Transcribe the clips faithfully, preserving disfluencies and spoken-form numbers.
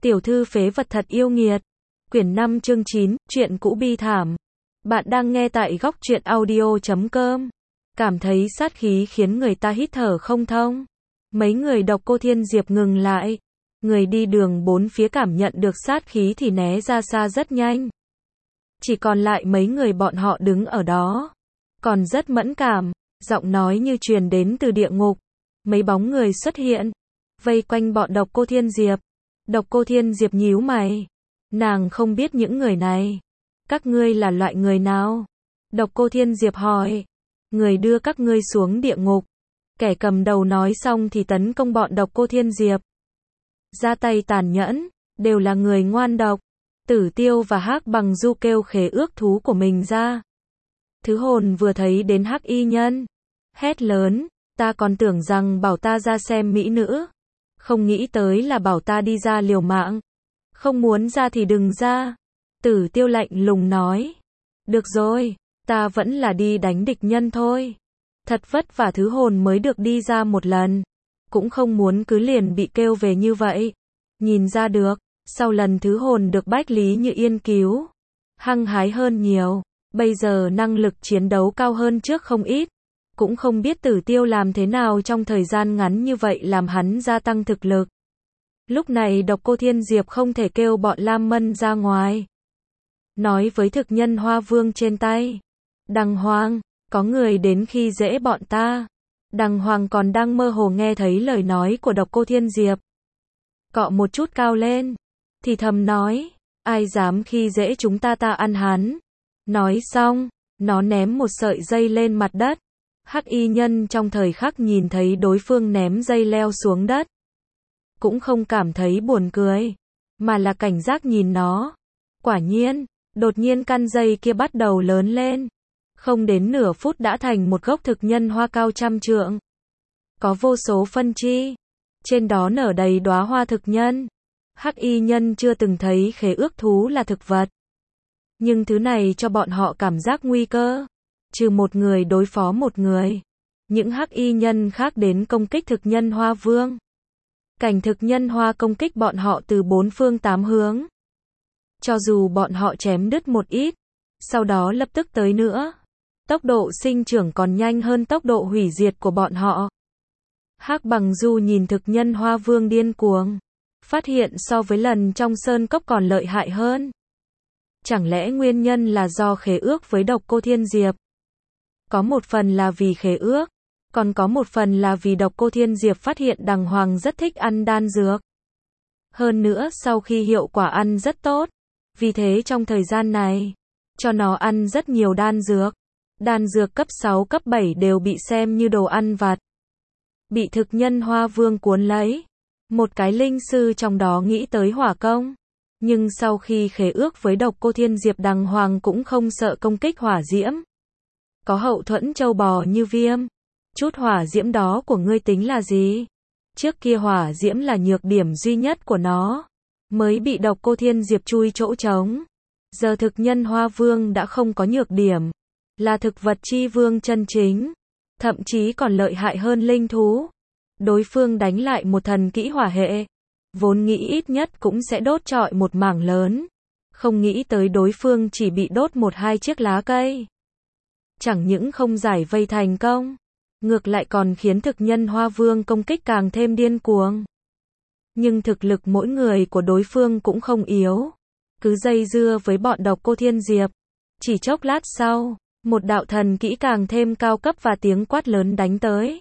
Tiểu thư phế vật thật yêu nghiệt. Quyển năm chương chín, chuyện cũ bi thảm. Bạn đang nghe tại góc truyện audio chấm com. Cảm thấy sát khí khiến người ta hít thở không thông. Mấy người Độc Cô Thiên Diệp ngừng lại. Người đi đường bốn phía cảm nhận được sát khí thì né ra xa rất nhanh. Chỉ còn lại mấy người bọn họ đứng ở đó. Còn rất mẫn cảm, giọng nói như truyền đến từ địa ngục. Mấy bóng người xuất hiện, vây quanh bọn Độc Cô Thiên Diệp. Độc Cô Thiên Diệp nhíu mày. Nàng không biết những người này. Các ngươi là loại người nào? Độc Cô Thiên Diệp hỏi. Người đưa các ngươi xuống địa ngục. Kẻ cầm đầu nói xong thì tấn công bọn Độc Cô Thiên Diệp. Ra tay tàn nhẫn, đều là người ngoan độc. Tử Tiêu và Hắc Bằng Du kêu khế ước thú của mình ra. Thứ Hồn vừa thấy đến Hắc Y Nhân, hét lớn, ta còn tưởng rằng bảo ta ra xem mỹ nữ. Không nghĩ tới là bảo ta đi ra liều mạng. Không muốn ra thì đừng ra. Tử Tiêu lạnh lùng nói. Được rồi, ta vẫn là đi đánh địch nhân thôi. Thật vất vả Thứ Hồn mới được đi ra một lần. Cũng không muốn cứ liền bị kêu về như vậy. Nhìn ra được, sau lần Thứ Hồn được Bách Lý Như Yên cứu, hăng hái hơn nhiều. Bây giờ năng lực chiến đấu cao hơn trước không ít. Cũng không biết Tử Tiêu làm thế nào trong thời gian ngắn như vậy làm hắn gia tăng thực lực. Lúc này Độc Cô Thiên Diệp không thể kêu bọn Lam Mân ra ngoài. Nói với thực nhân Hoa Vương trên tay. Đằng Hoàng, có người đến khi dễ bọn ta. Đằng Hoàng còn đang mơ hồ nghe thấy lời nói của Độc Cô Thiên Diệp. Cọ một chút cao lên. Thì thầm nói, ai dám khi dễ chúng ta ta ăn hắn. Nói xong, nó ném một sợi dây lên mặt đất. Hắc Y Nhân trong thời khắc nhìn thấy đối phương ném dây leo xuống đất. Cũng không cảm thấy buồn cười, mà là cảnh giác nhìn nó. Quả nhiên, đột nhiên căn dây kia bắt đầu lớn lên. Không đến nửa phút đã thành một gốc thực nhân hoa cao trăm trượng. Có vô số phân chi. Trên đó nở đầy đóa hoa thực nhân. Hắc Y Nhân chưa từng thấy khế ước thú là thực vật. Nhưng thứ này cho bọn họ cảm giác nguy cơ. Trừ một người đối phó một người. Những Hắc Y Nhân khác đến công kích thực nhân Hoa Vương. Cảnh thực nhân hoa công kích bọn họ từ bốn phương tám hướng. Cho dù bọn họ chém đứt một ít, sau đó lập tức tới nữa. Tốc độ sinh trưởng còn nhanh hơn tốc độ hủy diệt của bọn họ. Hắc Bằng Du nhìn thực nhân Hoa Vương điên cuồng. Phát hiện so với lần trong sơn cốc còn lợi hại hơn. Chẳng lẽ nguyên nhân là do khế ước với Độc Cô Thiên Diệp? Có một phần là vì khế ước, còn có một phần là vì Độc Cô Thiên Diệp phát hiện Đằng Hoàng rất thích ăn đan dược. Hơn nữa sau khi hiệu quả ăn rất tốt, vì thế trong thời gian này, cho nó ăn rất nhiều đan dược. Đan dược cấp sáu cấp bảy đều bị xem như đồ ăn vặt. Bị thực nhân Hoa Vương cuốn lấy. Một cái linh sư trong đó nghĩ tới hỏa công. Nhưng sau khi khế ước với Độc Cô Thiên Diệp Đằng Hoàng cũng không sợ công kích hỏa diễm. Có hậu thuẫn châu bò như viêm. Chút hỏa diễm đó của ngươi tính là gì? Trước kia hỏa diễm là nhược điểm duy nhất của nó. Mới bị Độc Cô Thiên Diệp chui chỗ trống. Giờ thực nhân Hoa Vương đã không có nhược điểm. Là thực vật chi vương chân chính. Thậm chí còn lợi hại hơn linh thú. Đối phương đánh lại một thần kỹ hỏa hệ. Vốn nghĩ ít nhất cũng sẽ đốt trọi một mảng lớn. Không nghĩ tới đối phương chỉ bị đốt một hai chiếc lá cây. Chẳng những không giải vây thành công. Ngược lại còn khiến thực nhân Hoa Vương công kích càng thêm điên cuồng. Nhưng thực lực mỗi người của đối phương cũng không yếu. Cứ dây dưa với bọn Độc Cô Thiên Diệp. Chỉ chốc lát sau, một đạo thần kỹ càng thêm cao cấp và tiếng quát lớn đánh tới.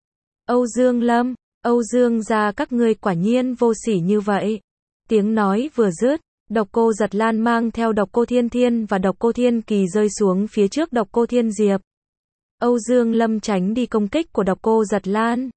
Âu Dương Lâm, Âu Dương gia các ngươi quả nhiên vô sỉ như vậy. Tiếng nói vừa dứt, Độc Cô Giật Lan mang theo Độc Cô Thiên Thiên và Độc Cô Thiên Kỳ rơi xuống phía trước Độc Cô Thiên Diệp. Âu Dương Lâm tránh đi công kích của Độc Cô Giật Lan.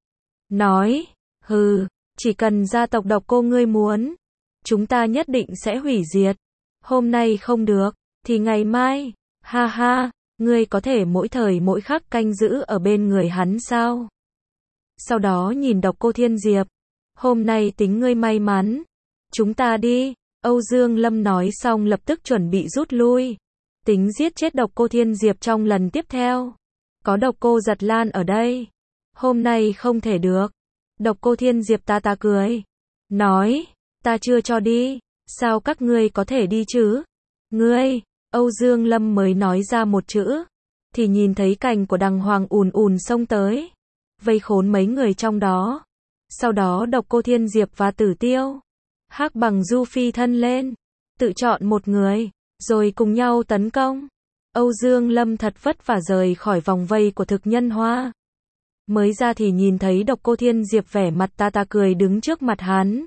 Nói, hừ, chỉ cần gia tộc Độc Cô ngươi muốn, chúng ta nhất định sẽ hủy diệt. Hôm nay không được, thì ngày mai, ha ha, ngươi có thể mỗi thời mỗi khắc canh giữ ở bên người hắn sao? Sau đó nhìn Độc Cô Thiên Diệp. Hôm nay tính ngươi may mắn. Chúng ta đi. Âu Dương Lâm nói xong lập tức chuẩn bị rút lui. Tính giết chết Độc Cô Thiên Diệp trong lần tiếp theo. Có Độc Cô Giật Lan ở đây. Hôm nay không thể được. Độc Cô Thiên Diệp ta ta cười. Nói. Ta chưa cho đi. Sao các ngươi có thể đi chứ? Ngươi, Âu Dương Lâm mới nói ra một chữ, thì nhìn thấy cành của đằng hoàng ùn ùn xông tới, vây khốn mấy người trong đó. Sau đó Độc Cô Thiên Diệp và Tử Tiêu, Hắc Bằng Du phi thân lên, tự chọn một người, rồi cùng nhau tấn công. Âu Dương Lâm thật vất vả rời khỏi vòng vây của thực nhân hoa. Mới ra thì nhìn thấy Độc Cô Thiên Diệp vẻ mặt ta ta cười đứng trước mặt hắn.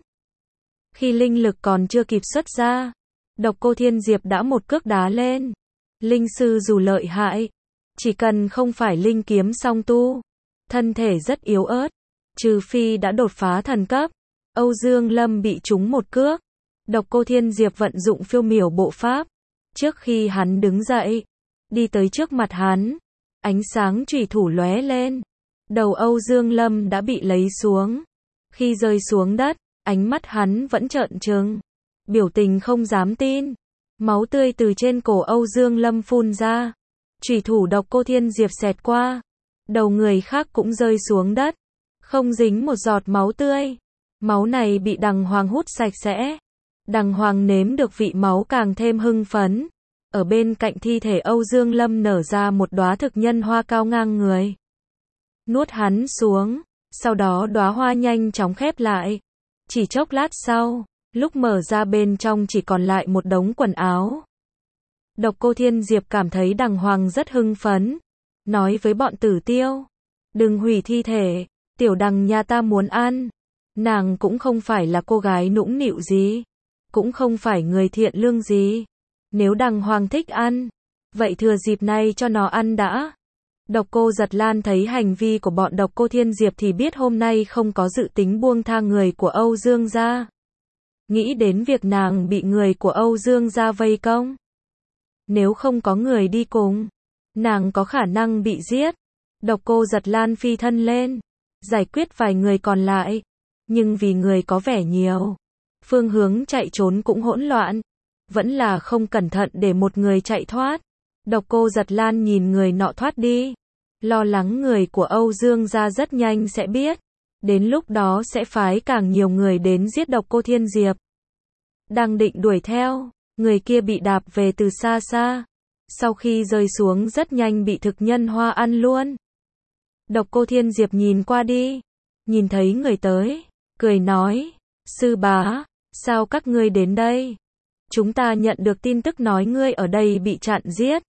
Khi linh lực còn chưa kịp xuất ra, Độc Cô Thiên Diệp đã một cước đá lên. Linh sư dù lợi hại, chỉ cần không phải linh kiếm song tu, thân thể rất yếu ớt, trừ phi đã đột phá thần cấp. Âu Dương Lâm bị trúng một cước. Độc Cô Thiên Diệp vận dụng phiêu miểu bộ pháp. Trước khi hắn đứng dậy, đi tới trước mặt hắn, ánh sáng chủy thủ lóe lên. Đầu Âu Dương Lâm đã bị lấy xuống. Khi rơi xuống đất, ánh mắt hắn vẫn trợn trừng, biểu tình không dám tin. Máu tươi từ trên cổ Âu Dương Lâm phun ra. Chủy thủ Độc Cô Thiên Diệp xẹt qua. Đầu người khác cũng rơi xuống đất, không dính một giọt máu tươi. Máu này bị đằng hoàng hút sạch sẽ. Đằng hoàng nếm được vị máu càng thêm hưng phấn. Ở bên cạnh thi thể Âu Dương Lâm nở ra một đóa thực nhân hoa cao ngang người, nuốt hắn xuống. Sau đó đóa hoa nhanh chóng khép lại. Chỉ chốc lát sau, lúc mở ra bên trong chỉ còn lại một đống quần áo. Độc Cô Thiên Diệp cảm thấy đằng hoàng rất hưng phấn, nói với bọn Tử Tiêu, đừng hủy thi thể, tiểu đằng nhà ta muốn ăn. Nàng cũng không phải là cô gái nũng nịu gì, cũng không phải người thiện lương gì. Nếu đằng hoàng thích ăn, vậy thừa dịp này cho nó ăn đã. Độc Cô Giật Lan thấy hành vi của bọn Độc Cô Thiên Diệp thì biết hôm nay không có dự tính buông tha người của Âu Dương gia. Nghĩ đến việc nàng bị người của Âu Dương gia vây công. Nếu không có người đi cùng, nàng có khả năng bị giết. Độc Cô Giật Lan phi thân lên, giải quyết vài người còn lại. Nhưng vì người có vẻ nhiều, phương hướng chạy trốn cũng hỗn loạn. Vẫn là không cẩn thận để một người chạy thoát. Độc Cô Giật Lan nhìn người nọ thoát đi, lo lắng người của Âu Dương gia rất nhanh sẽ biết. Đến lúc đó sẽ phái càng nhiều người đến giết Độc Cô Thiên Diệp. Đang định đuổi theo, người kia bị đạp về từ xa xa. Sau khi rơi xuống rất nhanh bị thực nhân hoa ăn luôn. Độc Cô Thiên Diệp nhìn qua đi, nhìn thấy người tới, cười nói, sư bá, sao các ngươi đến đây? Chúng ta nhận được tin tức nói ngươi ở đây bị chặn giết,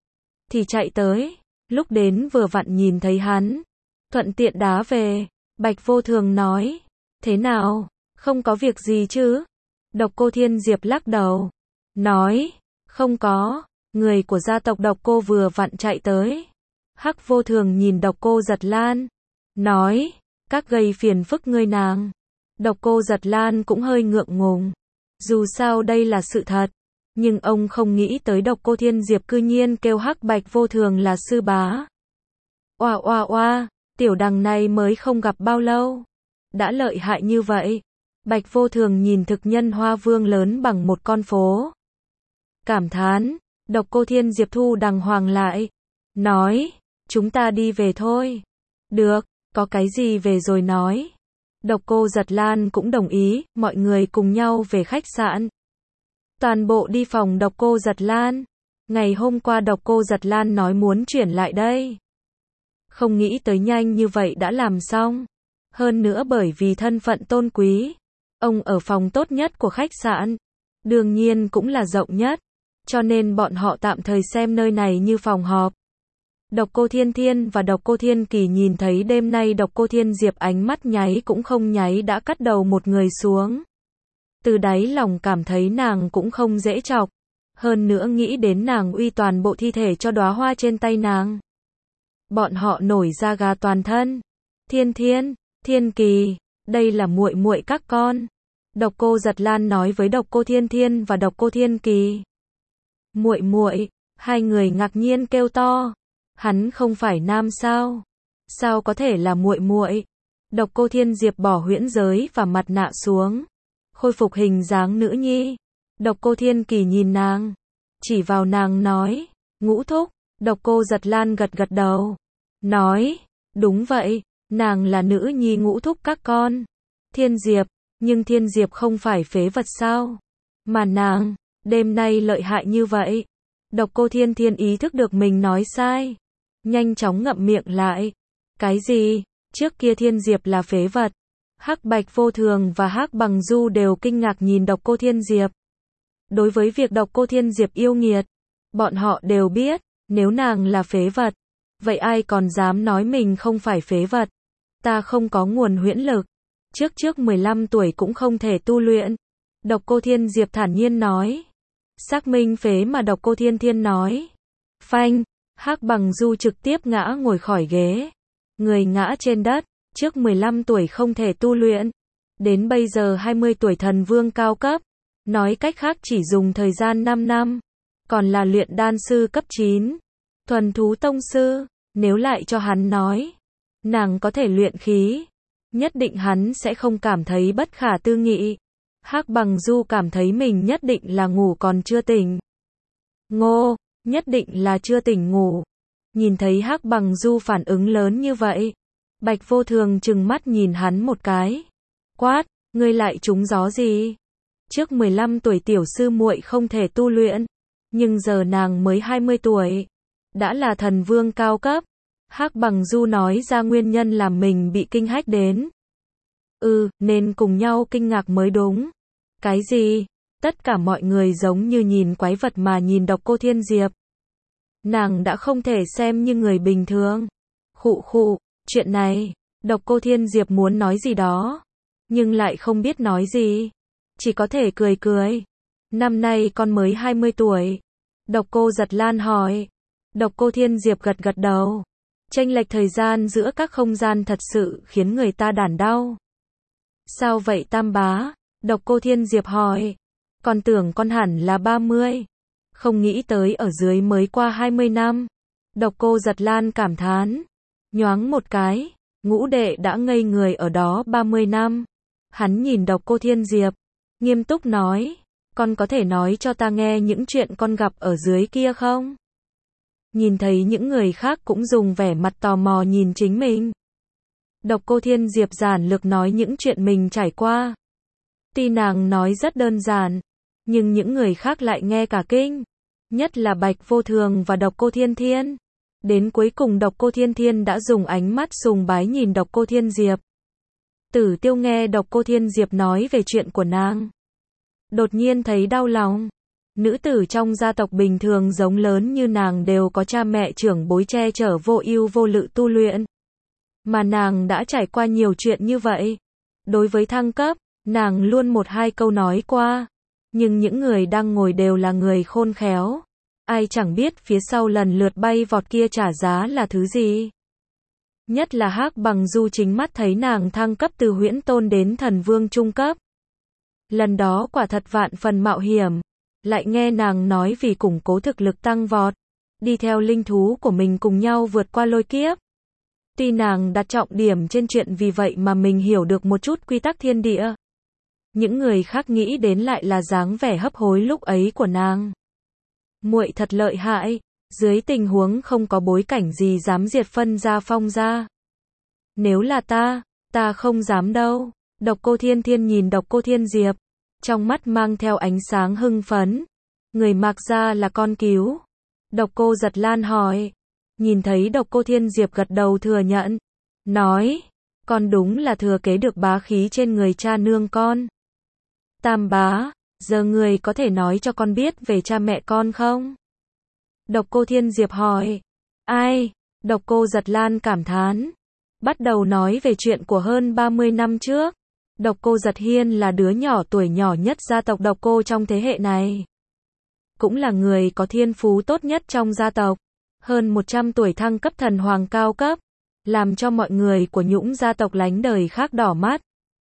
thì chạy tới. Lúc đến vừa vặn nhìn thấy hắn, thuận tiện đá về. Bạch Vô Thường nói, thế nào, không có việc gì chứ? Độc Cô Thiên Diệp lắc đầu, nói, không có, người của gia tộc Độc Cô vừa vặn chạy tới. Hắc Vô Thường nhìn Độc Cô Giật Lan, nói, các gây phiền phức ngươi nàng. Độc Cô Giật Lan cũng hơi ngượng ngùng, dù sao đây là sự thật, nhưng ông không nghĩ tới Độc Cô Thiên Diệp cư nhiên kêu Hắc Bạch Vô Thường là sư bá. Oa oa oa, tiểu đằng này mới không gặp bao lâu, đã lợi hại như vậy. Bạch Vô Thường nhìn thực nhân hoa vương lớn bằng một con phố, cảm thán. Độc Cô Thiên Diệp thu đằng hoàng lại, nói, chúng ta đi về thôi. Được, có cái gì về rồi nói. Độc Cô Giật Lan cũng đồng ý, mọi người cùng nhau về khách sạn. Toàn bộ đi phòng Độc Cô Giật Lan. Ngày hôm qua Độc Cô Giật Lan nói muốn chuyển lại đây. Không nghĩ tới nhanh như vậy đã làm xong. Hơn nữa bởi vì thân phận tôn quý, ông ở phòng tốt nhất của khách sạn, đương nhiên cũng là rộng nhất, cho nên bọn họ tạm thời xem nơi này như phòng họp. Độc Cô Thiên Thiên và Độc Cô Thiên Kỳ nhìn thấy đêm nay Độc Cô Thiên Diệp ánh mắt nháy cũng không nháy đã cắt đầu một người xuống. Từ đáy lòng cảm thấy nàng cũng không dễ chọc, hơn nữa nghĩ đến nàng uy toàn bộ thi thể cho đóa hoa trên tay nàng. Bọn họ nổi da gà toàn thân. Thiên Thiên, Thiên Kỳ, đây là muội muội các con. Độc Cô Giật Lan nói với Độc Cô Thiên Thiên và Độc Cô Thiên Kỳ. Muội muội, hai người ngạc nhiên kêu to. Hắn không phải nam sao? Sao có thể là muội muội? Độc Cô Thiên Diệp bỏ huyễn giới và mặt nạ xuống, khôi phục hình dáng nữ nhi. Độc Cô Thiên Kỳ nhìn nàng, chỉ vào nàng nói, ngũ thúc. Độc Cô Giật Lan gật gật đầu, nói, đúng vậy, nàng là nữ nhi ngũ thúc các con. Thiên Diệp, Nhưng Thiên Diệp không phải phế vật sao? Mà nàng, đêm nay lợi hại như vậy. Độc Cô Thiên Thiên ý thức được mình nói sai. Nhanh chóng ngậm miệng lại. Cái gì? Trước kia Thiên Diệp là phế vật. Hắc Bạch Vô Thường và Hắc Bằng Du đều kinh ngạc nhìn Độc Cô Thiên Diệp. Đối với việc Độc Cô Thiên Diệp yêu nghiệt, bọn họ đều biết, nếu nàng là phế vật, vậy ai còn dám nói mình không phải phế vật? Ta không có nguồn huyễn lực, trước trước mười lăm tuổi cũng không thể tu luyện. Độc Cô Thiên Diệp thản nhiên nói. Xác minh phế mà Độc Cô Thiên Thiên nói. Phanh, Hắc Bằng Du trực tiếp ngã ngồi khỏi ghế. Người ngã trên đất, trước mười lăm tuổi không thể tu luyện. Đến bây giờ hai mươi tuổi thần vương cao cấp. Nói cách khác chỉ dùng thời gian năm năm. Còn là luyện đan sư cấp chín. Thuần thú tông sư, nếu lại cho hắn nói. Nàng có thể luyện khí. Nhất định hắn sẽ không cảm thấy bất khả tư nghị. Hắc Bằng Du cảm thấy mình nhất định là ngủ còn chưa tỉnh. Ngô, nhất định là chưa tỉnh ngủ. Nhìn thấy Hắc Bằng Du phản ứng lớn như vậy, Bạch Vô Thường trừng mắt nhìn hắn một cái. Quát, ngươi lại trúng gió gì? Trước mười lăm tuổi tiểu sư muội không thể tu luyện, nhưng giờ nàng mới hai mươi tuổi, đã là thần vương cao cấp. Hắc Bằng Du nói ra nguyên nhân làm mình bị kinh hách đến. Ừ, nên cùng nhau kinh ngạc mới đúng. Cái gì? Tất cả mọi người giống như nhìn quái vật mà nhìn Độc Cô Thiên Diệp. Nàng đã không thể xem như người bình thường. Khụ khụ, chuyện này, Độc Cô Thiên Diệp muốn nói gì đó, nhưng lại không biết nói gì. Chỉ có thể cười cười. Năm nay con mới hai mươi tuổi. Độc Cô Giật Lan hỏi. Độc Cô Thiên Diệp gật gật đầu. Chênh lệch thời gian giữa các không gian thật sự khiến người ta đản đau. Sao vậy Tam bá? Độc Cô Thiên Diệp hỏi. Con tưởng con hẳn là ba mươi. Không nghĩ tới ở dưới mới qua hai mươi năm. Độc Cô Giật Lan cảm thán. Nhoáng một cái, ngũ đệ đã ngây người ở đó ba mươi năm. Hắn nhìn Độc Cô Thiên Diệp, nghiêm túc nói. Con có thể nói cho ta nghe những chuyện con gặp ở dưới kia không? Nhìn thấy những người khác cũng dùng vẻ mặt tò mò nhìn chính mình. Độc Cô Thiên Diệp giản lược nói những chuyện mình trải qua. Tuy nàng nói rất đơn giản, nhưng những người khác lại nghe cả kinh. Nhất là Bạch Vô Thường và Độc Cô Thiên Thiên. Đến cuối cùng Độc Cô Thiên Thiên đã dùng ánh mắt sùng bái nhìn Độc Cô Thiên Diệp. Tử Tiêu nghe Độc Cô Thiên Diệp nói về chuyện của nàng, đột nhiên thấy đau lòng. Nữ tử trong gia tộc bình thường giống lớn như nàng đều có cha mẹ trưởng bối che chở vô ưu vô lự tu luyện. Mà nàng đã trải qua nhiều chuyện như vậy. Đối với thăng cấp, nàng luôn một hai câu nói qua. Nhưng những người đang ngồi đều là người khôn khéo. Ai chẳng biết phía sau lần lượt bay vọt kia trả giá là thứ gì. Nhất là Hắc Bằng Du chính mắt thấy nàng thăng cấp từ huyễn tôn đến thần vương trung cấp. Lần đó quả thật vạn phần mạo hiểm. Lại nghe nàng nói vì củng cố thực lực tăng vọt, đi theo linh thú của mình cùng nhau vượt qua lôi kiếp. Tuy nàng đặt trọng điểm trên chuyện vì vậy mà mình hiểu được một chút quy tắc thiên địa. Những người khác nghĩ đến lại là dáng vẻ hấp hối lúc ấy của nàng. Muội thật lợi hại, dưới tình huống không có bối cảnh gì dám diệt phân gia Phong gia. Nếu là ta, ta không dám đâu. Độc Cô Thiên Thiên nhìn Độc Cô Thiên Diệp, trong mắt mang theo ánh sáng hưng phấn. Người Mạc gia là con cứu. Độc Cô Giật Lan hỏi. Nhìn thấy Độc Cô Thiên Diệp gật đầu thừa nhận. Nói, con đúng là thừa kế được bá khí trên người cha nương con. Tam bá, giờ người có thể nói cho con biết về cha mẹ con không? Độc Cô Thiên Diệp hỏi. Ai? Độc Cô Giật Lan cảm thán. Bắt đầu nói về chuyện của hơn ba mươi năm trước. Độc Cô Giật Hiên là đứa nhỏ tuổi nhỏ nhất gia tộc Độc Cô trong thế hệ này. Cũng là người có thiên phú tốt nhất trong gia tộc. Hơn một trăm tuổi thăng cấp thần hoàng cao cấp, làm cho mọi người của Nhũng gia tộc lánh đời khác đỏ mắt.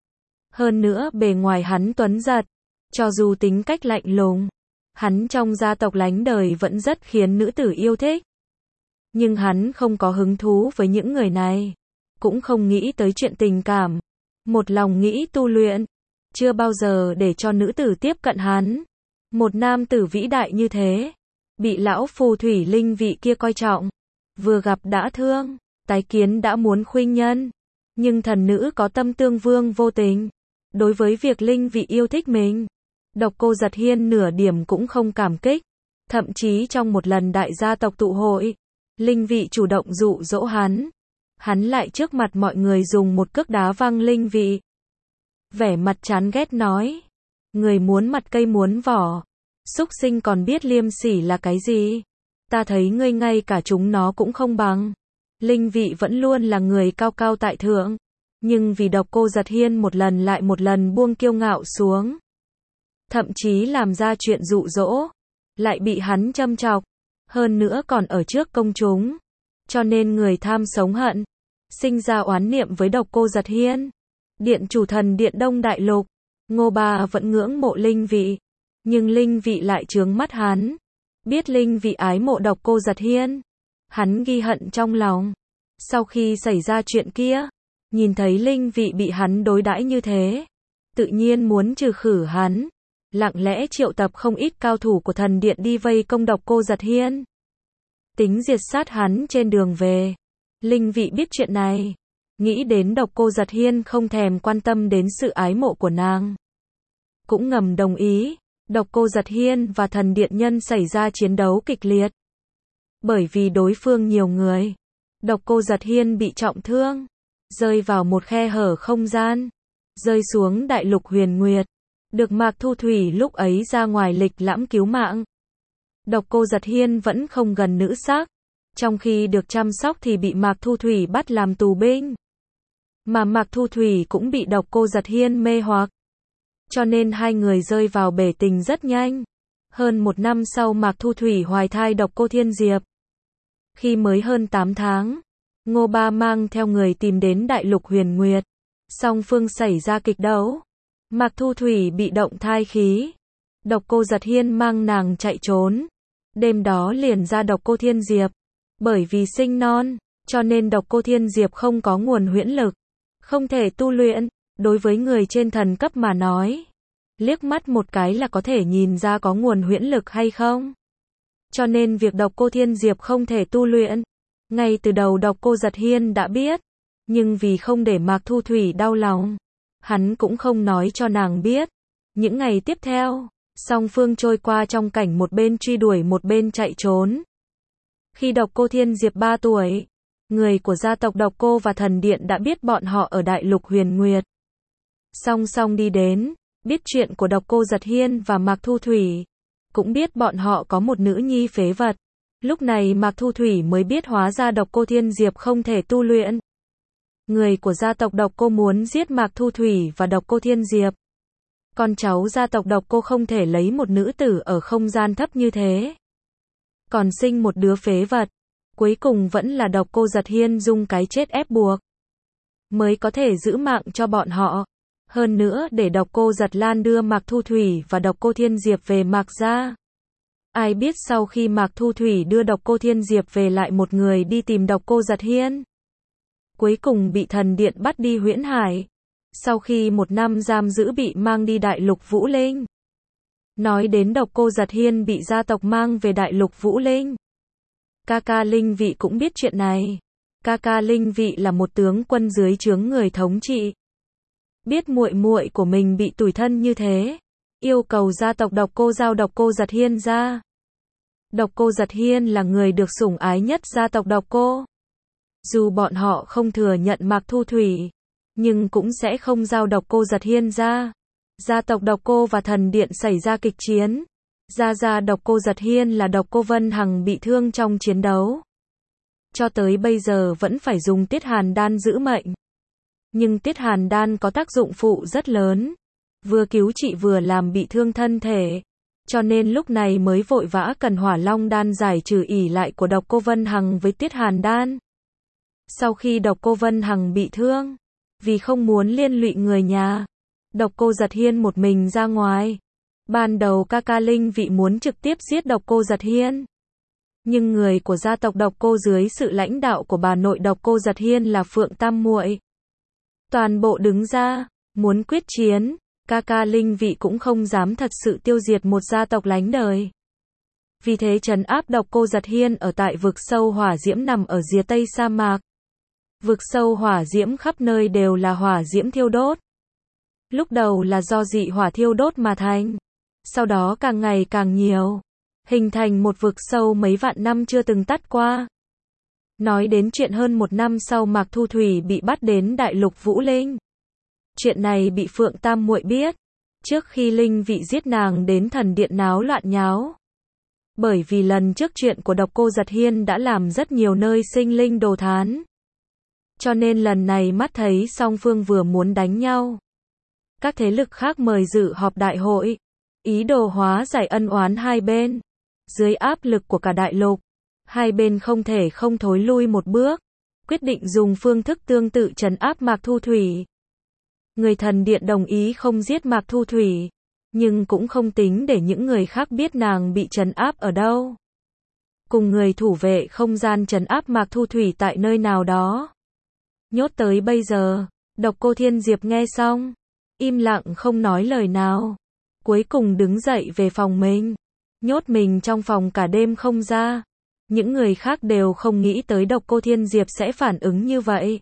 Hơn nữa bề ngoài hắn tuấn giật, cho dù tính cách lạnh lùng, hắn trong gia tộc lánh đời vẫn rất khiến nữ tử yêu thích. Nhưng hắn không có hứng thú với những người này, cũng không nghĩ tới chuyện tình cảm, một lòng nghĩ tu luyện, chưa bao giờ để cho nữ tử tiếp cận hắn. Một nam tử vĩ đại như thế, bị lão phù thủy linh vị kia coi trọng, vừa gặp đã thương, tái kiến đã muốn khuynh nhân, nhưng thần nữ có tâm tương vương vô tình, Đối với việc Linh Vị yêu thích mình, Độc Cô Giật Hiên nửa điểm cũng không cảm kích. Thậm chí trong một lần đại gia tộc tụ hội, Linh Vị chủ động dụ dỗ hắn. Hắn lại trước mặt mọi người dùng một cước đá văng Linh Vị. Vẻ mặt chán ghét nói. Người muốn mặt cây muốn vỏ. Súc sinh còn biết liêm sỉ là cái gì? Ta thấy ngươi ngay cả chúng nó cũng không bằng. Linh Vị vẫn luôn là người cao cao tại thượng. Nhưng vì Độc Cô Giật Hiên một lần lại một lần buông kiêu ngạo xuống. Thậm chí làm ra chuyện dụ dỗ. Lại bị hắn châm chọc. Hơn nữa còn ở trước công chúng. Cho nên người tham sống hận. Sinh ra oán niệm với Độc Cô Giật Hiên. Điện chủ thần điện Đông Đại Lục. Ngô Ba vẫn ngưỡng mộ Linh Vị. Nhưng Linh Vị lại chướng mắt hắn. Biết Linh Vị ái mộ Độc Cô Giật Hiên. Hắn ghi hận trong lòng. Sau khi xảy ra chuyện kia, nhìn thấy Linh Vị bị hắn đối đãi như thế, tự nhiên muốn trừ khử hắn. Lặng lẽ triệu tập không ít cao thủ của thần điện đi vây công Độc Cô Giật Hiên. Tính diệt sát hắn trên đường về. Linh Vị biết chuyện này. Nghĩ đến Độc Cô Giật Hiên không thèm quan tâm đến sự ái mộ của nàng. Cũng ngầm đồng ý. Độc Cô Giật Hiên và thần điện nhân xảy ra chiến đấu kịch liệt. Bởi vì đối phương nhiều người, Độc Cô Giật Hiên bị trọng thương, rơi vào một khe hở không gian, rơi xuống đại lục huyền nguyệt, được Mạc Thu Thủy lúc ấy ra ngoài lịch lãm cứu mạng. Độc Cô Giật Hiên vẫn không gần nữ sắc, trong khi được chăm sóc thì bị Mạc Thu Thủy bắt làm tù binh. Mà Mạc Thu Thủy cũng bị Độc Cô Giật Hiên mê hoặc. Cho nên hai người rơi vào bể tình rất nhanh. Hơn một năm sau Mạc Thu Thủy hoài thai Độc Cô Thiên Diệp. Khi mới hơn tám tháng, Ngô Ba mang theo người tìm đến đại lục huyền nguyệt. Song phương xảy ra kịch đấu. Mạc Thu Thủy bị động thai khí. Độc Cô Giật Hiên mang nàng chạy trốn. Đêm đó liền ra Độc Cô Thiên Diệp. Bởi vì sinh non, cho nên Độc Cô Thiên Diệp không có nguồn huyễn lực. Không thể tu luyện. Đối với người trên thần cấp mà nói, liếc mắt một cái là có thể nhìn ra có nguồn huyễn lực hay không. Cho nên việc Độc Cô Thiên Diệp không thể tu luyện, ngay từ đầu Độc Cô Giật Hiên đã biết. Nhưng vì không để Mạc Thu Thủy đau lòng, hắn cũng không nói cho nàng biết. Những ngày tiếp theo, song phương trôi qua trong cảnh một bên truy đuổi một bên chạy trốn. Khi Độc Cô Thiên Diệp ba tuổi, người của gia tộc Độc Cô và thần điện đã biết bọn họ ở đại lục huyền nguyệt. Song song đi đến, biết chuyện của Độc Cô Giật Hiên và Mạc Thu Thủy, cũng biết bọn họ có một nữ nhi phế vật. Lúc này Mạc Thu Thủy mới biết hóa ra Độc Cô Thiên Diệp không thể tu luyện. Người của gia tộc Độc Cô muốn giết Mạc Thu Thủy và Độc Cô Thiên Diệp. Con cháu gia tộc Độc Cô không thể lấy một nữ tử ở không gian thấp như thế. Còn sinh một đứa phế vật. Cuối cùng vẫn là Độc Cô Giật Hiên dùng cái chết ép buộc, mới có thể giữ mạng cho bọn họ. Hơn nữa để Độc Cô Giật Lan đưa Mạc Thu Thủy và Độc Cô Thiên Diệp về Mạc gia. Ai biết sau khi Mạc Thu Thủy đưa Độc Cô Thiên Diệp về lại một người đi tìm Độc Cô Giật Hiên. Cuối cùng bị thần điện bắt đi Huyễn Hải. Sau khi một năm giam giữ bị mang đi đại lục Vũ Linh. Nói đến Độc Cô Giật Hiên bị gia tộc mang về đại lục Vũ Linh. Kaka Linh Vị cũng biết chuyện này. Kaka Linh Vị là một tướng quân dưới trướng người thống trị. Biết muội muội của mình bị tủi thân như thế, yêu cầu gia tộc Độc Cô giao Độc Cô Giật Hiên ra. Độc Cô Giật Hiên là người được sủng ái nhất gia tộc Độc Cô. Dù bọn họ không thừa nhận Mạc Thu Thủy, nhưng cũng sẽ không giao Độc Cô Giật Hiên ra. Gia tộc Độc Cô và thần điện xảy ra kịch chiến. Gia gia Độc Cô Giật Hiên là Độc Cô Vân Hằng bị thương trong chiến đấu. Cho tới bây giờ vẫn phải dùng Tiết Hàn Đan giữ mệnh. Nhưng Tiết Hàn Đan có tác dụng phụ rất lớn. Vừa cứu trị vừa làm bị thương thân thể. Cho nên lúc này mới vội vã cần Hỏa Long Đan giải trừ ỷ lại của Độc Cô Vân Hằng với Tiết Hàn Đan. Sau khi Độc Cô Vân Hằng bị thương, vì không muốn liên lụy người nhà, Độc Cô Giật Hiên một mình ra ngoài. Ban đầu Kaka Linh Vị muốn trực tiếp giết Độc Cô Giật Hiên. Nhưng người của gia tộc Độc Cô dưới sự lãnh đạo của bà nội Độc Cô Giật Hiên là Phượng Tam Muội, toàn bộ đứng ra, muốn quyết chiến. Kaka Linh Vị cũng không dám thật sự tiêu diệt một gia tộc lánh đời. Vì thế trấn áp Độc Cô Giật Hiên ở tại vực sâu hỏa diễm nằm ở rìa tây sa mạc. Vực sâu hỏa diễm khắp nơi đều là hỏa diễm thiêu đốt. Lúc đầu là do dị hỏa thiêu đốt mà thành. Sau đó càng ngày càng nhiều. Hình thành một vực sâu mấy vạn năm chưa từng tắt qua. Nói đến chuyện hơn một năm sau Mạc Thu Thủy bị bắt đến Đại Lục Vũ Linh. Chuyện này bị Phượng Tam Muội biết. Trước khi Linh Vị giết nàng đến thần điện náo loạn nháo. Bởi vì lần trước chuyện của Độc Cô Giật Hiên đã làm rất nhiều nơi sinh linh đồ thán. Cho nên lần này mắt thấy song phương vừa muốn đánh nhau. Các thế lực khác mời dự họp đại hội. Ý đồ hóa giải ân oán hai bên. Dưới áp lực của cả đại lục. Hai bên không thể không thối lui một bước. Quyết định dùng phương thức tương tự trấn áp Mạc Thu Thủy. Người thần điện đồng ý không giết Mạc Thu Thủy. Nhưng cũng không tính để những người khác biết nàng bị trấn áp ở đâu. Cùng người thủ vệ không gian trấn áp Mạc Thu Thủy tại nơi nào đó. Nhốt tới bây giờ, Độc Cô Thiên Diệp nghe xong. Im lặng không nói lời nào. Cuối cùng đứng dậy về phòng mình. Nhốt mình trong phòng cả đêm không ra. Những người khác đều không nghĩ tới Độc Cô Thiên Diệp sẽ phản ứng như vậy.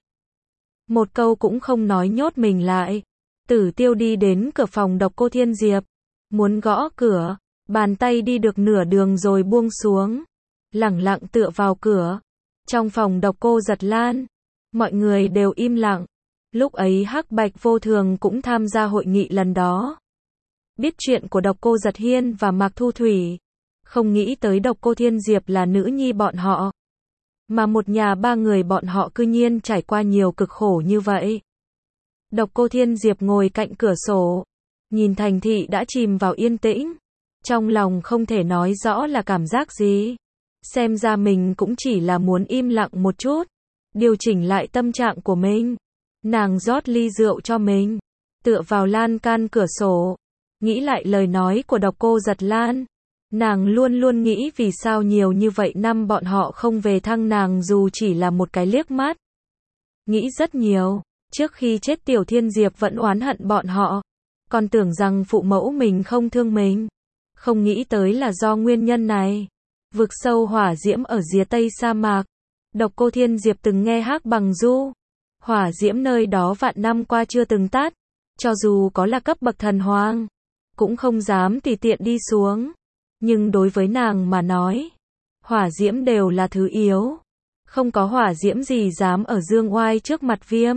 Một câu cũng không nói nhốt mình lại. Tử Tiêu đi đến cửa phòng Độc Cô Thiên Diệp. Muốn gõ cửa. Bàn tay đi được nửa đường rồi buông xuống. Lẳng lặng tựa vào cửa. Trong phòng Độc Cô Giật Lan. Mọi người đều im lặng. Lúc ấy Hắc Bạch Vô Thường cũng tham gia hội nghị lần đó. Biết chuyện của Độc Cô Giật Hiên và Mạc Thu Thủy. Không nghĩ tới Độc Cô Thiên Diệp là nữ nhi bọn họ. Mà một nhà ba người bọn họ cư nhiên trải qua nhiều cực khổ như vậy. Độc Cô Thiên Diệp ngồi cạnh cửa sổ. Nhìn thành thị đã chìm vào yên tĩnh. Trong lòng không thể nói rõ là cảm giác gì. Xem ra mình cũng chỉ là muốn im lặng một chút. Điều chỉnh lại tâm trạng của mình. Nàng rót ly rượu cho mình. Tựa vào lan can cửa sổ. Nghĩ lại lời nói của Độc Cô Giật Lan. Nàng luôn luôn nghĩ vì sao nhiều như vậy năm bọn họ không về thăm nàng dù chỉ là một cái liếc mắt. Nghĩ rất nhiều. Trước khi chết Tiểu Thiên Diệp vẫn oán hận bọn họ. Còn tưởng rằng phụ mẫu mình không thương mình. Không nghĩ tới là do nguyên nhân này. Vực sâu hỏa diễm ở rìa tây sa mạc. Độc Cô Thiên Diệp từng nghe Hắc Bằng Du. Hỏa diễm nơi đó vạn năm qua chưa từng tắt. Cho dù có là cấp bậc thần hoàng. Cũng không dám tùy tiện đi xuống. Nhưng đối với nàng mà nói. Hỏa diễm đều là thứ yếu. Không có hỏa diễm gì dám ở dương oai trước mặt Viêm.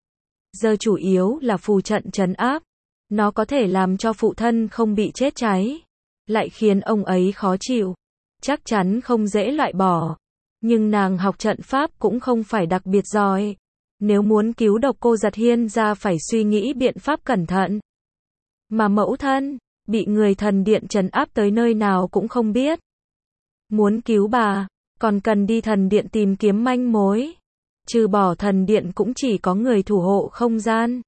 Giờ chủ yếu là phù trận trấn áp. Nó có thể làm cho phụ thân không bị chết cháy. Lại khiến ông ấy khó chịu. Chắc chắn không dễ loại bỏ. Nhưng nàng học trận pháp cũng không phải đặc biệt giỏi. Nếu muốn cứu Độc Cô Giật Hiên ra phải suy nghĩ biện pháp cẩn thận. Mà mẫu thân, bị người thần điện trấn áp tới nơi nào cũng không biết. Muốn cứu bà, còn cần đi thần điện tìm kiếm manh mối. Trừ bỏ thần điện cũng chỉ có người thủ hộ không gian.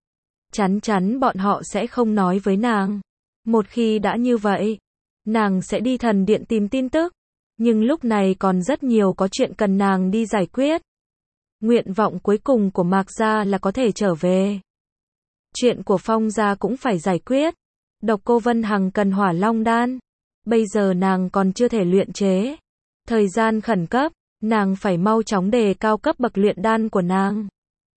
Chắn chắn bọn họ sẽ không nói với nàng. Một khi đã như vậy, nàng sẽ đi thần điện tìm tin tức. Nhưng lúc này còn rất nhiều có chuyện cần nàng đi giải quyết. Nguyện vọng cuối cùng của Mạc gia là có thể trở về. Chuyện của Phong gia cũng phải giải quyết. Độc Cô Vân Hằng cần Hỏa Long đan. Bây giờ nàng còn chưa thể luyện chế. Thời gian khẩn cấp, nàng phải mau chóng đề cao cấp bậc luyện đan của nàng.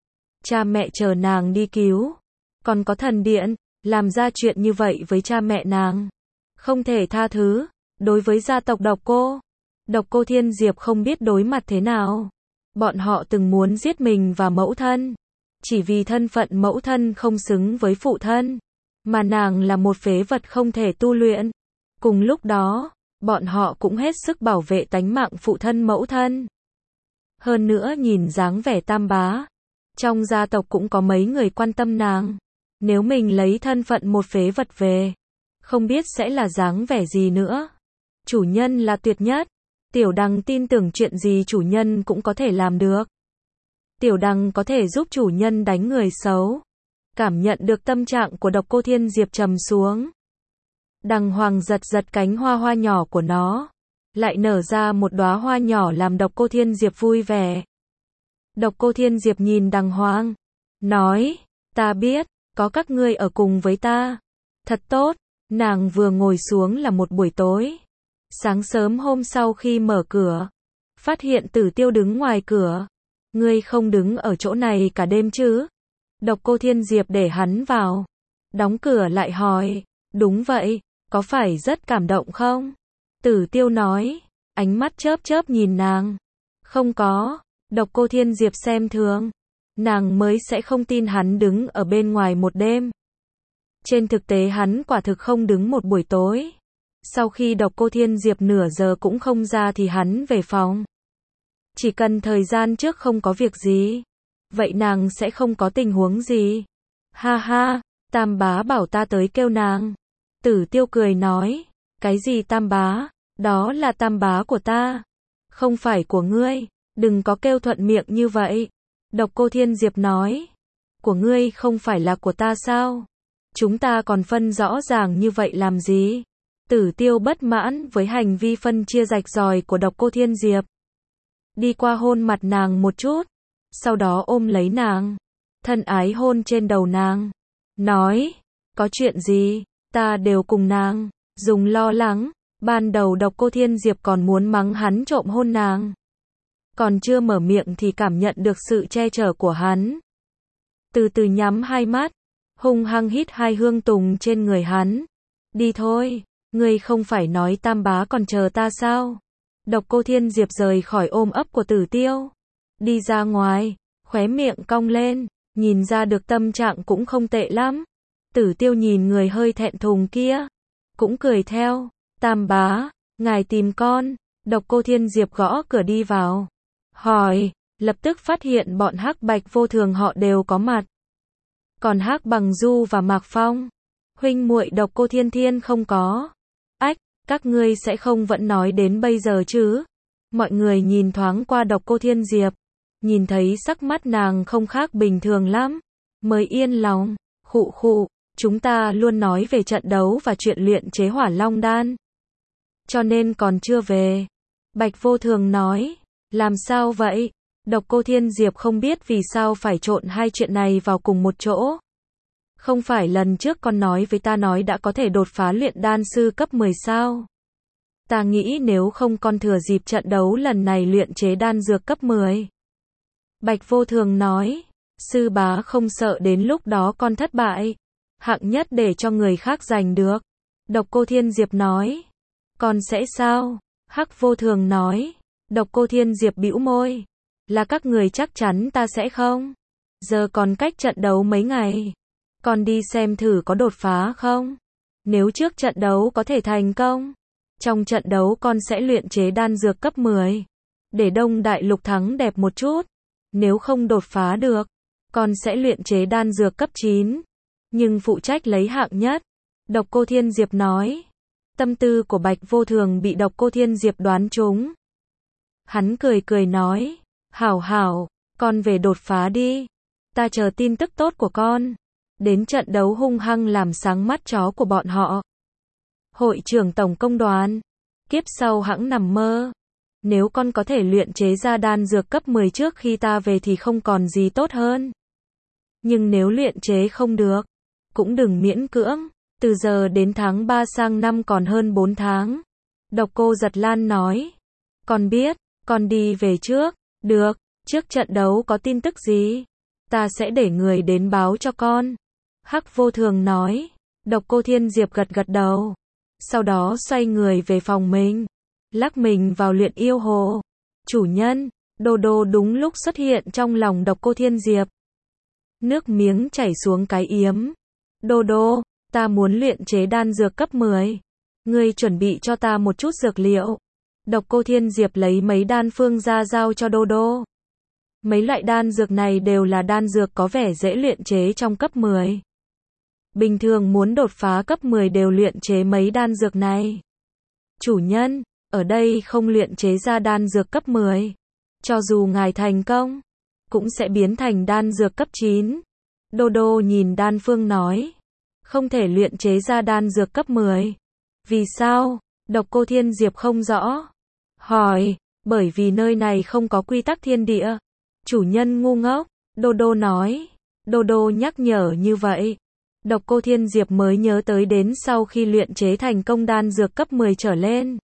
Cha mẹ chờ nàng đi cứu. Còn có thần điện, làm ra chuyện như vậy với cha mẹ nàng. Không thể tha thứ. Đối với gia tộc Độc Cô, Độc Cô Thiên Diệp không biết đối mặt thế nào. Bọn họ từng muốn giết mình và mẫu thân. Chỉ vì thân phận mẫu thân không xứng với phụ thân. Mà nàng là một phế vật không thể tu luyện. Cùng lúc đó, bọn họ cũng hết sức bảo vệ tánh mạng phụ thân mẫu thân. Hơn nữa nhìn dáng vẻ tam bá. Trong gia tộc cũng có mấy người quan tâm nàng. Nếu mình lấy thân phận một phế vật về, không biết sẽ là dáng vẻ gì nữa. Chủ nhân là tuyệt nhất. Tiểu Đằng tin tưởng chuyện gì chủ nhân cũng có thể làm được. Tiểu Đằng có thể giúp chủ nhân đánh người xấu. Cảm nhận được tâm trạng của Độc Cô Thiên Diệp trầm xuống. Đằng Hoàng giật giật cánh hoa hoa nhỏ của nó. Lại nở ra một đóa hoa nhỏ làm Độc Cô Thiên Diệp vui vẻ. Độc Cô Thiên Diệp nhìn Đằng Hoàng. Nói, ta biết, có các ngươi ở cùng với ta. Thật tốt, nàng vừa ngồi xuống là một buổi tối. Sáng sớm hôm sau khi mở cửa, phát hiện Tử Tiêu đứng ngoài cửa. Ngươi không đứng ở chỗ này cả đêm chứ? Độc Cô Thiên Diệp để hắn vào. Đóng cửa lại hỏi, đúng vậy, có phải rất cảm động không? Tử Tiêu nói, ánh mắt chớp chớp nhìn nàng. Không có, Độc Cô Thiên Diệp xem thường. Nàng mới sẽ không tin hắn đứng ở bên ngoài một đêm. Trên thực tế hắn quả thực không đứng một buổi tối. Sau khi Độc Cô Thiên Diệp nửa giờ cũng không ra thì hắn về phòng. Chỉ cần thời gian trước không có việc gì, vậy nàng sẽ không có tình huống gì. Ha ha, Tam bá bảo ta tới kêu nàng. Tử Tiêu cười nói, cái gì Tam bá, đó là Tam bá của ta, không phải của ngươi, đừng có kêu thuận miệng như vậy. Độc Cô Thiên Diệp nói, của ngươi không phải là của ta sao? Chúng ta còn phân rõ ràng như vậy làm gì? Tử Tiêu bất mãn với hành vi phân chia rạch ròi của Độc Cô Thiên Diệp. Đi qua hôn mặt nàng một chút, sau đó ôm lấy nàng, thân ái hôn trên đầu nàng, nói, có chuyện gì, ta đều cùng nàng, dùng lo lắng. Ban đầu Độc Cô Thiên Diệp còn muốn mắng hắn trộm hôn nàng. Còn chưa mở miệng thì cảm nhận được sự che chở của hắn. Từ từ nhắm hai mắt, hung hăng hít hai hương tùng trên người hắn. Đi thôi, ngươi không phải nói Tam bá còn chờ ta sao? Độc Cô Thiên Diệp rời khỏi ôm ấp của Tử Tiêu, đi ra ngoài, khóe miệng cong lên, nhìn ra được tâm trạng cũng không tệ lắm. Tử Tiêu nhìn người hơi thẹn thùng kia, cũng cười theo. Tam bá, ngài tìm con. Độc Cô Thiên Diệp gõ cửa đi vào, hỏi, lập tức phát hiện bọn Hắc Bạch Vô Thường họ đều có mặt. Còn Hắc Bằng Du và Mạc Phong, huynh muội Độc Cô Thiên Thiên không có. Ách, các ngươi sẽ không vẫn nói đến bây giờ chứ? Mọi người nhìn thoáng qua Độc Cô Thiên Diệp, nhìn thấy sắc mắt nàng không khác bình thường lắm, mới yên lòng. Khụ khụ, chúng ta luôn nói về trận đấu và chuyện luyện chế Hỏa Long đan, cho nên còn chưa về. Bạch Vô Thường nói, làm sao vậy? Độc Cô Thiên Diệp không biết vì sao phải trộn hai chuyện này vào cùng một chỗ. Không phải lần trước con nói với ta nói đã có thể đột phá luyện đan sư cấp mười sao? Ta nghĩ nếu không con thừa dịp trận đấu lần này luyện chế đan dược cấp mười. Bạch Vô Thường nói, sư bá không sợ đến lúc đó con thất bại, hạng nhất để cho người khác giành được. Độc Cô Thiên Diệp nói, con sẽ sao? Hắc Vô Thường nói. Độc Cô Thiên Diệp bĩu môi, là các người chắc chắn ta sẽ không. Giờ còn cách trận đấu mấy ngày, con đi xem thử có đột phá không. Nếu trước trận đấu có thể thành công, trong trận đấu con sẽ luyện chế đan dược cấp mười, để Đông Đại Lục thắng đẹp một chút. Nếu không đột phá được, con sẽ luyện chế đan dược cấp chín, nhưng phụ trách lấy hạng nhất. Độc Cô Thiên Diệp nói. Tâm tư của Bạch Vô Thường bị Độc Cô Thiên Diệp đoán trúng. Hắn cười cười nói, hảo hảo, con về đột phá đi, ta chờ tin tức tốt của con. Đến trận đấu hung hăng làm sáng mắt chó của bọn họ. Hội trưởng tổng công đoàn, kiếp sau hãng nằm mơ. Nếu con có thể luyện chế ra đan dược cấp mười trước khi ta về thì không còn gì tốt hơn. Nhưng nếu luyện chế không được, cũng đừng miễn cưỡng. Từ giờ đến tháng ba sang năm còn hơn bốn tháng. Độc Cô Giật Lan nói. Con biết, con đi về trước. Được, trước trận đấu có tin tức gì, ta sẽ để người đến báo cho con. Hắc Vô Thường nói. Độc Cô Thiên Diệp gật gật đầu. Sau đó xoay người về phòng mình, lắc mình vào luyện yêu hồ. Chủ nhân, Đô Đô đúng lúc xuất hiện trong lòng Độc Cô Thiên Diệp. Nước miếng chảy xuống cái yếm. Đô Đô, ta muốn luyện chế đan dược cấp mười. Ngươi chuẩn bị cho ta một chút dược liệu. Độc Cô Thiên Diệp lấy mấy đan phương ra giao cho Đô Đô. Mấy loại đan dược này đều là đan dược có vẻ dễ luyện chế trong cấp mười. Bình thường muốn đột phá cấp mười đều luyện chế mấy đan dược này. Chủ nhân, ở đây không luyện chế ra đan dược cấp mười. Cho dù ngài thành công, cũng sẽ biến thành đan dược cấp chín. Đô Đô nhìn đan phương nói. Không thể luyện chế ra đan dược cấp mười. Vì sao? Độc Cô Thiên Diệp không rõ. Hỏi, bởi vì nơi này không có quy tắc thiên địa. Chủ nhân ngu ngốc, Đô Đô nói. Đô Đô nhắc nhở như vậy. Độc Cô Thiên Diệp mới nhớ tới đến sau khi luyện chế thành công đan dược cấp mười trở lên.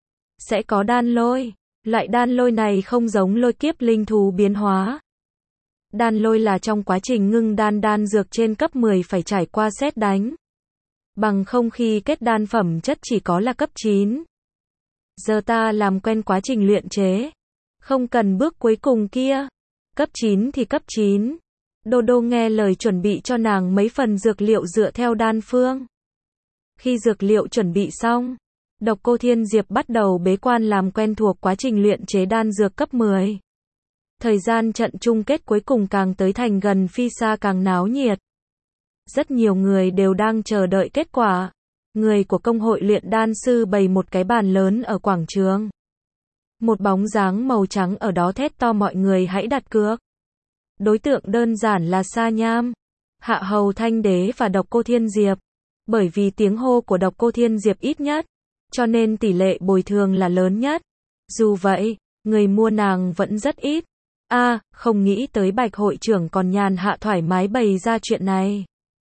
Sẽ có đan lôi. Loại đan lôi này không giống lôi kiếp linh thú biến hóa. đan lôi là trong quá trình ngưng đan đan dược trên cấp mười phải trải qua sét đánh. Bằng không khi kết đan phẩm chất chỉ có là cấp chín. Giờ ta làm quen quá trình luyện chế. Không cần bước cuối cùng kia. Cấp chín thì cấp chín. Đô đô nghe lời chuẩn bị cho nàng mấy phần dược liệu dựa theo đan phương. Khi dược liệu chuẩn bị xong, Độc Cô Thiên Diệp bắt đầu bế quan làm quen thuộc quá trình luyện chế đan dược cấp mười. Thời gian trận chung kết cuối cùng càng tới thành gần phi xa càng náo nhiệt. Rất nhiều người đều đang chờ đợi kết quả. Người của công hội luyện đan sư bày một cái bàn lớn ở quảng trường. Một bóng dáng màu trắng ở đó thét to mọi người hãy đặt cược. Đối tượng đơn giản là Sa Nham, Hạ Hầu Thanh Đế và Độc Cô Thiên Diệp. Bởi vì tiếng hô của Độc Cô Thiên Diệp ít nhất, cho nên tỷ lệ bồi thường là lớn nhất. Dù vậy, người mua nàng vẫn rất ít. A, à, không nghĩ tới Bạch hội trưởng còn nhàn hạ thoải mái bày ra chuyện này.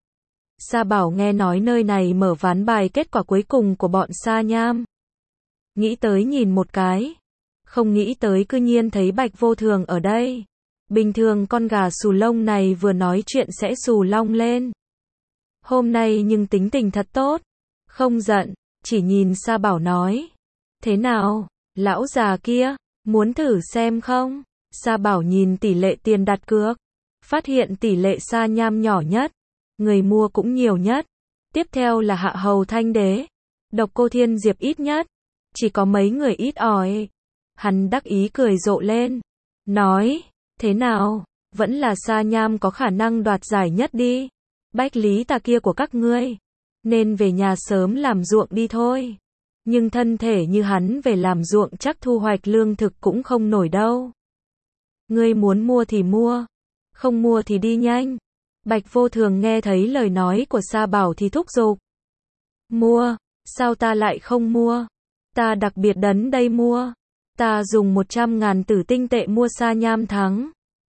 Sa Bảo nghe nói nơi này mở ván bài kết quả cuối cùng của bọn Sa Nham. Nghĩ tới nhìn một cái. Không nghĩ tới cư nhiên thấy Bạch Vô Thường ở đây. Bình thường con gà xù lông này vừa nói chuyện sẽ xù lông lên. Hôm nay nhưng tính tình thật tốt. Không giận, chỉ nhìn Sa Bảo nói. Thế nào, lão già kia, muốn thử xem không? Sa Bảo nhìn tỷ lệ tiền đặt cược. Phát hiện tỷ lệ Sa Nham nhỏ nhất. Người mua cũng nhiều nhất. Tiếp theo là Hạ Hầu Thanh Đế. Độc Cô Thiên Diệp ít nhất. Chỉ có mấy người ít ỏi. Hắn đắc ý cười rộ lên. Nói, thế nào, vẫn là Sa Nham có khả năng đoạt giải nhất đi. Bách Lý Tà kia của các ngươi. Nên về nhà sớm làm ruộng đi thôi. Nhưng thân thể như hắn về làm ruộng chắc thu hoạch lương thực cũng không nổi đâu. Ngươi muốn mua thì mua. Không mua thì đi nhanh. Bạch Vô Thường nghe thấy lời nói của Sa Bảo thì thúc giục. Mua, sao ta lại không mua? Ta đặc biệt đấn đây mua. Ta dùng một trăm ngàn tử tinh tệ mua Sa Nham thắng.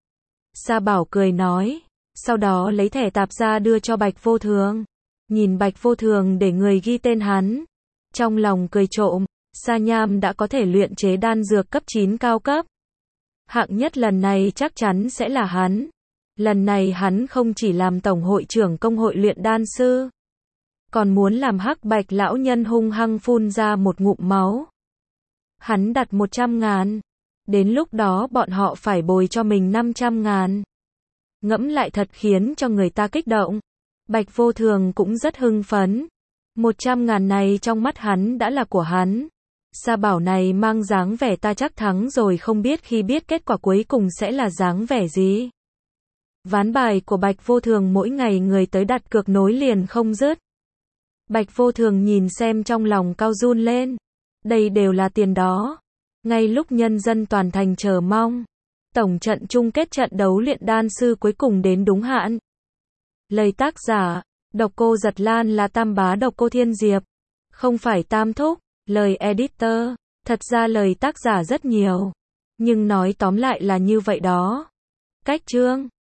Sa Bảo cười nói. Sau đó lấy thẻ tạp ra đưa cho Bạch Vô Thường. Nhìn Bạch Vô Thường để người ghi tên hắn. Trong lòng cười trộm. Sa Nham đã có thể luyện chế đan dược cấp chín cao cấp. Hạng nhất lần này chắc chắn sẽ là hắn. Lần này hắn không chỉ làm tổng hội trưởng công hội luyện đan sư, còn muốn làm Hắc Bạch lão nhân hung hăng phun ra một ngụm máu. Hắn đặt một trăm ngàn. Đến lúc đó bọn họ phải bồi cho mình năm trăm ngàn. Ngẫm lại thật khiến cho người ta kích động. Bạch Vô Thường cũng rất hưng phấn. một trăm ngàn này trong mắt hắn đã là của hắn. Sa Bảo này mang dáng vẻ ta chắc thắng rồi, không biết khi biết kết quả cuối cùng sẽ là dáng vẻ gì. Ván bài của Bạch Vô Thường mỗi ngày người tới đặt cược nối liền không dứt. Bạch Vô Thường nhìn xem trong lòng cao run lên. Đây đều là tiền đó. Ngay lúc nhân dân toàn thành chờ mong. Tổng trận chung kết trận đấu luyện đan sư cuối cùng đến đúng hạn. Lời tác giả, Độc Cô Giật Lan là tam bá Độc Cô Thiên Diệp. Không phải tam thúc. Lời editor. Thật ra lời tác giả rất nhiều. Nhưng nói tóm lại là như vậy đó. Cách chương.